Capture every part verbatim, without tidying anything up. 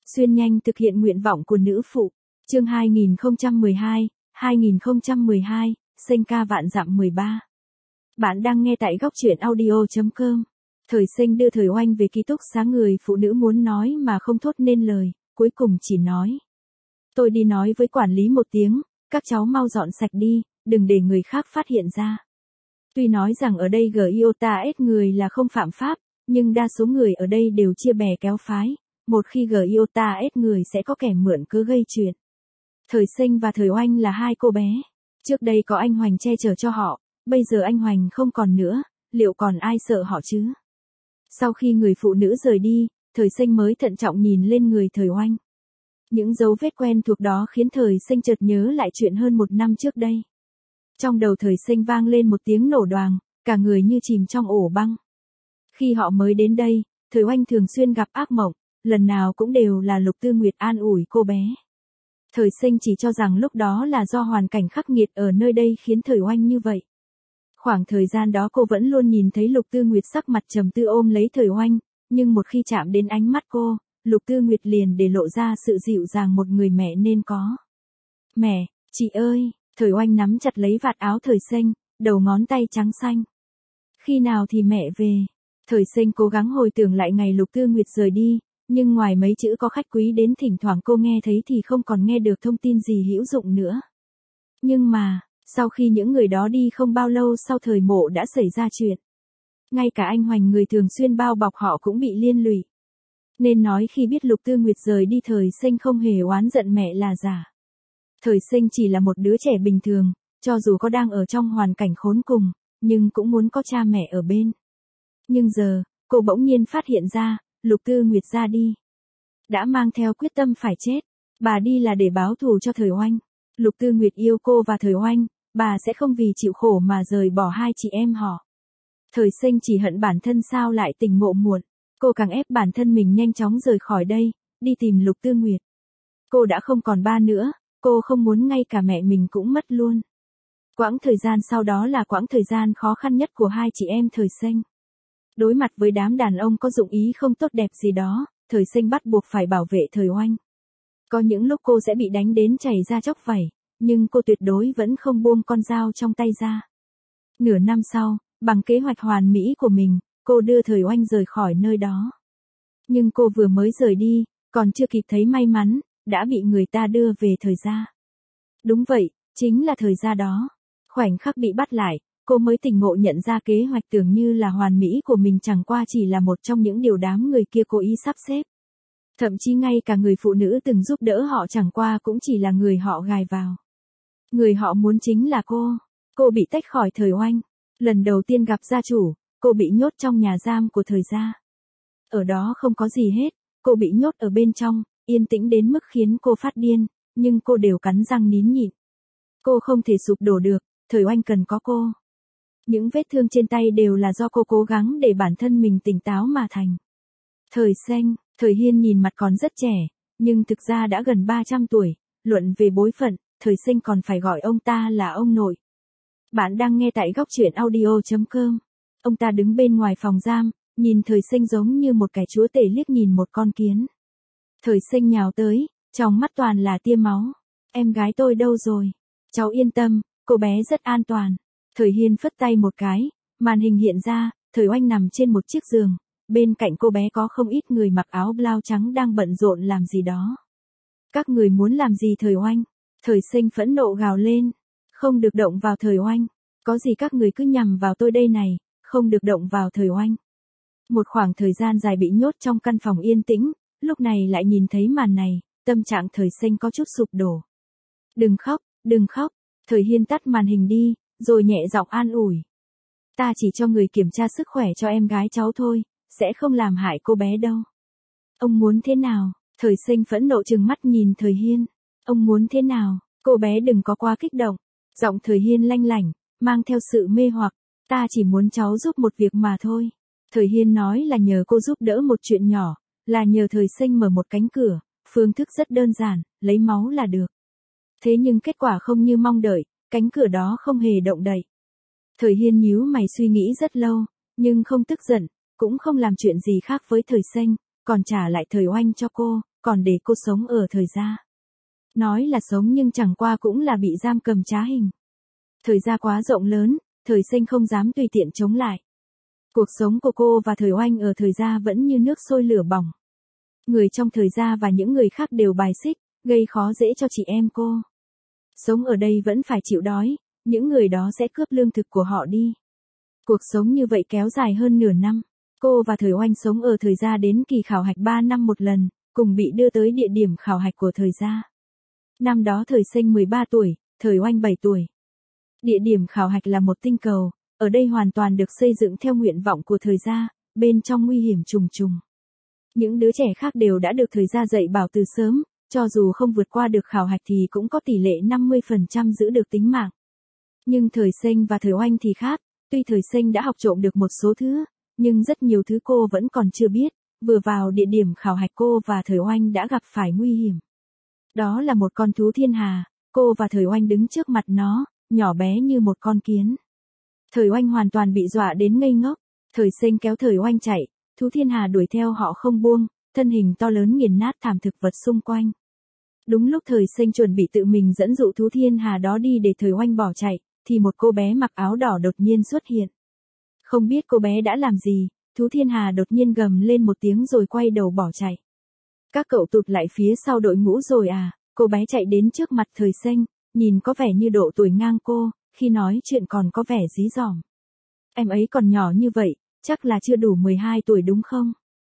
Xuyên nhanh thực hiện nguyện vọng của nữ phụ. Chương hai nghìn không trăm mười hai, hai nghìn không trăm mười hai, Sinh ca vạn dặm mười ba. Bạn đang nghe tại góc truyện audio chấm com. Thời Sinh đưa Thời Oanh về ký túc xá, người phụ nữ muốn nói mà không thốt nên lời, cuối cùng chỉ nói. Tôi đi nói với quản lý một tiếng, các cháu mau dọn sạch đi, đừng để người khác phát hiện ra. Tuy nói rằng ở đây giê i ô tê a ét người là không phạm pháp, nhưng đa số người ở đây đều chia bè kéo phái, một khi giê i ô tê a ét người sẽ có kẻ mượn cớ gây chuyện. Thời Sinh và Thời Oanh là hai cô bé. Trước đây có anh Hoành che chở cho họ, bây giờ anh Hoành không còn nữa, liệu còn ai sợ họ chứ? Sau khi người phụ nữ rời đi, Thời Sinh mới thận trọng nhìn lên người Thời Oanh. Những dấu vết quen thuộc đó khiến Thời Sinh chợt nhớ lại chuyện hơn một năm trước đây. Trong đầu Thời Sinh vang lên một tiếng nổ đoàng, cả người như chìm trong ổ băng. Khi họ mới đến đây, Thời Oanh thường xuyên gặp ác mộng, lần nào cũng đều là Lục Tư Nguyệt an ủi cô bé. Thời Sinh chỉ cho rằng lúc đó là do hoàn cảnh khắc nghiệt ở nơi đây khiến Thời Oanh như vậy. Khoảng thời gian đó cô vẫn luôn nhìn thấy Lục Tư Nguyệt sắc mặt trầm tư ôm lấy Thời Oanh, nhưng một khi chạm đến ánh mắt cô, Lục Tư Nguyệt liền để lộ ra sự dịu dàng một người mẹ nên có. Mẹ, chị ơi! Thời Oanh nắm chặt lấy vạt áo Thời Sinh, đầu ngón tay trắng xanh. Khi nào thì mẹ về? Thời Sinh cố gắng hồi tưởng lại ngày Lục Tư Nguyệt rời đi, nhưng ngoài mấy chữ có khách quý đến thỉnh thoảng cô nghe thấy thì không còn nghe được thông tin gì hữu dụng nữa. Nhưng mà, sau khi những người đó đi không bao lâu sau Thời Mộ đã xảy ra chuyện. Ngay cả anh Hoành người thường xuyên bao bọc họ cũng bị liên lụy. Nên nói khi biết Lục Tư Nguyệt rời đi Thời Sinh không hề oán giận mẹ là giả. Thời Sinh chỉ là một đứa trẻ bình thường, cho dù có đang ở trong hoàn cảnh khốn cùng, nhưng cũng muốn có cha mẹ ở bên. Nhưng giờ, cô bỗng nhiên phát hiện ra, Lục Tư Nguyệt ra đi. Đã mang theo quyết tâm phải chết, bà đi là để báo thù cho Thời Oanh. Lục Tư Nguyệt yêu cô và Thời Oanh, bà sẽ không vì chịu khổ mà rời bỏ hai chị em họ. Thời Sinh chỉ hận bản thân sao lại tỉnh ngộ muộn, cô càng ép bản thân mình nhanh chóng rời khỏi đây, đi tìm Lục Tư Nguyệt. Cô đã không còn ba nữa, cô không muốn ngay cả mẹ mình cũng mất luôn. Quãng thời gian sau đó là quãng thời gian khó khăn nhất của hai chị em Thời Sinh. Đối mặt với đám đàn ông có dụng ý không tốt đẹp gì đó, Thời Sinh bắt buộc phải bảo vệ Thời Oanh. Có những lúc cô sẽ bị đánh đến chảy ra chóc vảy, nhưng cô tuyệt đối vẫn không buông con dao trong tay ra. Nửa năm sau, bằng kế hoạch hoàn mỹ của mình, cô đưa Thời Oanh rời khỏi nơi đó. Nhưng cô vừa mới rời đi, còn chưa kịp thấy may mắn, đã bị người ta đưa về Thời gia. Đúng vậy, chính là Thời gia đó. Khoảnh khắc bị bắt lại, cô mới tỉnh ngộ nhận ra kế hoạch tưởng như là hoàn mỹ của mình chẳng qua chỉ là một trong những điều đám người kia cố ý sắp xếp. Thậm chí ngay cả người phụ nữ từng giúp đỡ họ chẳng qua cũng chỉ là người họ gài vào. Người họ muốn chính là cô. Cô bị tách khỏi Thời Oanh. Lần đầu tiên gặp gia chủ, cô bị nhốt trong nhà giam của Thời gia. Ở đó không có gì hết, cô bị nhốt ở bên trong, yên tĩnh đến mức khiến cô phát điên, nhưng cô đều cắn răng nín nhịn. Cô không thể sụp đổ được, Thời Oanh cần có cô. Những vết thương trên tay đều là do cô cố gắng để bản thân mình tỉnh táo mà thành. Thời Sinh, Thời Hiên nhìn mặt còn rất trẻ, nhưng thực ra đã gần ba trăm tuổi, luận về bối phận, Thời Sinh còn phải gọi ông ta là ông nội. Bạn đang nghe tại góc truyện audio chấm com. Ông ta đứng bên ngoài phòng giam, nhìn Thời Sinh giống như một kẻ chúa tể liếc nhìn một con kiến. Thời Sinh nhào tới, trong mắt toàn là tia máu. Em gái tôi đâu rồi? Cháu yên tâm, cô bé rất an toàn. Thời Hiên phất tay một cái, màn hình hiện ra, Thời Oanh nằm trên một chiếc giường, bên cạnh cô bé có không ít người mặc áo blau trắng đang bận rộn làm gì đó. Các người muốn làm gì Thời Oanh? Thời Sinh phẫn nộ gào lên. Không được động vào Thời Oanh. Có gì các người cứ nhằm vào tôi đây này, không được động vào Thời Oanh. Một khoảng thời gian dài bị nhốt trong căn phòng yên tĩnh, lúc này lại nhìn thấy màn này, tâm trạng Thời Sinh có chút sụp đổ. Đừng khóc, đừng khóc. Thời Hiên tắt màn hình đi, rồi nhẹ giọng an ủi. Ta chỉ cho người kiểm tra sức khỏe cho em gái cháu thôi, sẽ không làm hại cô bé đâu. Ông muốn thế nào? Thời Sinh phẫn nộ trừng mắt nhìn Thời Hiên. Ông muốn thế nào? Cô bé đừng có quá kích động. Giọng Thời Hiên lanh lảnh, mang theo sự mê hoặc. Ta chỉ muốn cháu giúp một việc mà thôi. Thời Hiên nói là nhờ cô giúp đỡ một chuyện nhỏ, là nhờ Thời Sinh mở một cánh cửa, phương thức rất đơn giản, lấy máu là được. Thế nhưng kết quả không như mong đợi, cánh cửa đó không hề động đậy. Thời Hiên nhíu mày suy nghĩ rất lâu, nhưng không tức giận, cũng không làm chuyện gì khác với Thời Sinh, còn trả lại thời oanh cho cô, còn để cô sống ở thời gia. Nói là sống nhưng chẳng qua cũng là bị giam cầm trá hình. Thời gia quá rộng lớn, thời sinh không dám tùy tiện chống lại. Cuộc sống của cô và thời oanh ở thời gia vẫn như nước sôi lửa bỏng. Người trong thời gia và những người khác đều bài xích, gây khó dễ cho chị em cô. Sống ở đây vẫn phải chịu đói, những người đó sẽ cướp lương thực của họ đi. Cuộc sống như vậy kéo dài hơn nửa năm. Cô và thời oanh sống ở thời gia đến kỳ khảo hạch ba năm một lần, cùng bị đưa tới địa điểm khảo hạch của thời gia. Năm đó thời sinh mười ba tuổi, thời oanh bảy tuổi. Địa điểm khảo hạch là một tinh cầu, ở đây hoàn toàn được xây dựng theo nguyện vọng của thời gia, bên trong nguy hiểm trùng trùng. Những đứa trẻ khác đều đã được thời gia dạy bảo từ sớm, cho dù không vượt qua được khảo hạch thì cũng có tỷ lệ năm mươi phần trăm giữ được tính mạng. Nhưng thời sinh và thời oanh thì khác, tuy thời sinh đã học trộm được một số thứ, nhưng rất nhiều thứ cô vẫn còn chưa biết, vừa vào địa điểm khảo hạch cô và thời oanh đã gặp phải nguy hiểm. Đó là một con thú thiên hà, cô và thời oanh đứng trước mặt nó, nhỏ bé như một con kiến. Thời oanh hoàn toàn bị dọa đến ngây ngốc, thời sinh kéo thời oanh chạy, thú thiên hà đuổi theo họ không buông, thân hình to lớn nghiền nát thảm thực vật xung quanh. Đúng lúc thời sinh chuẩn bị tự mình dẫn dụ thú thiên hà đó đi để thời oanh bỏ chạy, thì một cô bé mặc áo đỏ đột nhiên xuất hiện. Không biết cô bé đã làm gì, thú thiên hà đột nhiên gầm lên một tiếng rồi quay đầu bỏ chạy. Các cậu tụt lại phía sau đội ngũ rồi à, cô bé chạy đến trước mặt thời sinh, nhìn có vẻ như độ tuổi ngang cô, khi nói chuyện còn có vẻ dí dỏm. Em ấy còn nhỏ như vậy, chắc là chưa đủ mười hai tuổi đúng không?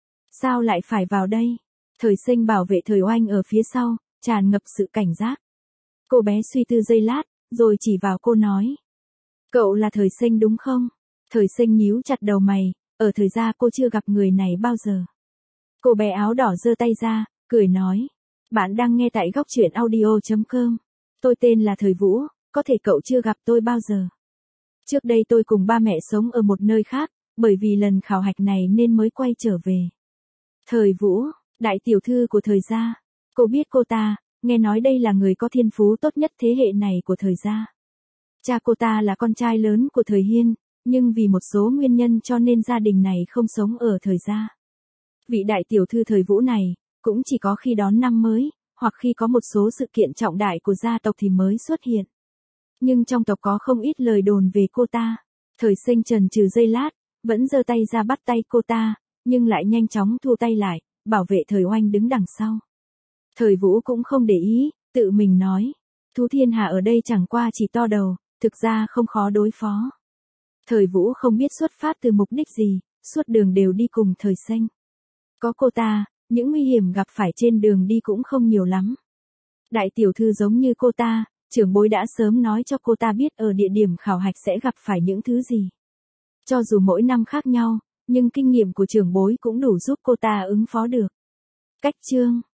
Sao lại phải vào đây? Thời sinh bảo vệ thời oanh ở phía sau, tràn ngập sự cảnh giác. Cô bé suy tư giây lát, rồi chỉ vào cô nói. Cậu là thời sinh đúng không? Thời sinh nhíu chặt đầu mày, ở thời gia cô chưa gặp người này bao giờ. Cô bé áo đỏ giơ tay ra, cười nói. Bạn đang nghe tại góc truyện audio chấm com. Tôi tên là Thời Vũ, có thể cậu chưa gặp tôi bao giờ. Trước đây tôi cùng ba mẹ sống ở một nơi khác, bởi vì lần khảo hạch này nên mới quay trở về. Thời Vũ, đại tiểu thư của thời gia. Cô biết cô ta, nghe nói đây là người có thiên phú tốt nhất thế hệ này của thời gia. Cha cô ta là con trai lớn của thời Hiên, nhưng vì một số nguyên nhân cho nên gia đình này không sống ở thời gia. Vị đại tiểu thư Thời Vũ này, cũng chỉ có khi đón năm mới, hoặc khi có một số sự kiện trọng đại của gia tộc thì mới xuất hiện. Nhưng trong tộc có không ít lời đồn về cô ta. Thời sinh chần chừ giây lát, vẫn giơ tay ra bắt tay cô ta, nhưng lại nhanh chóng thu tay lại, bảo vệ thời oanh đứng đằng sau. Thời Vũ cũng không để ý, tự mình nói. Thú thiên hà ở đây chẳng qua chỉ to đầu, thực ra không khó đối phó. Thời Vũ không biết xuất phát từ mục đích gì, suốt đường đều đi cùng thời sinh. Có cô ta, những nguy hiểm gặp phải trên đường đi cũng không nhiều lắm. Đại tiểu thư giống như cô ta, trưởng bối đã sớm nói cho cô ta biết ở địa điểm khảo hạch sẽ gặp phải những thứ gì. Cho dù mỗi năm khác nhau, nhưng kinh nghiệm của trưởng bối cũng đủ giúp cô ta ứng phó được. Cách chương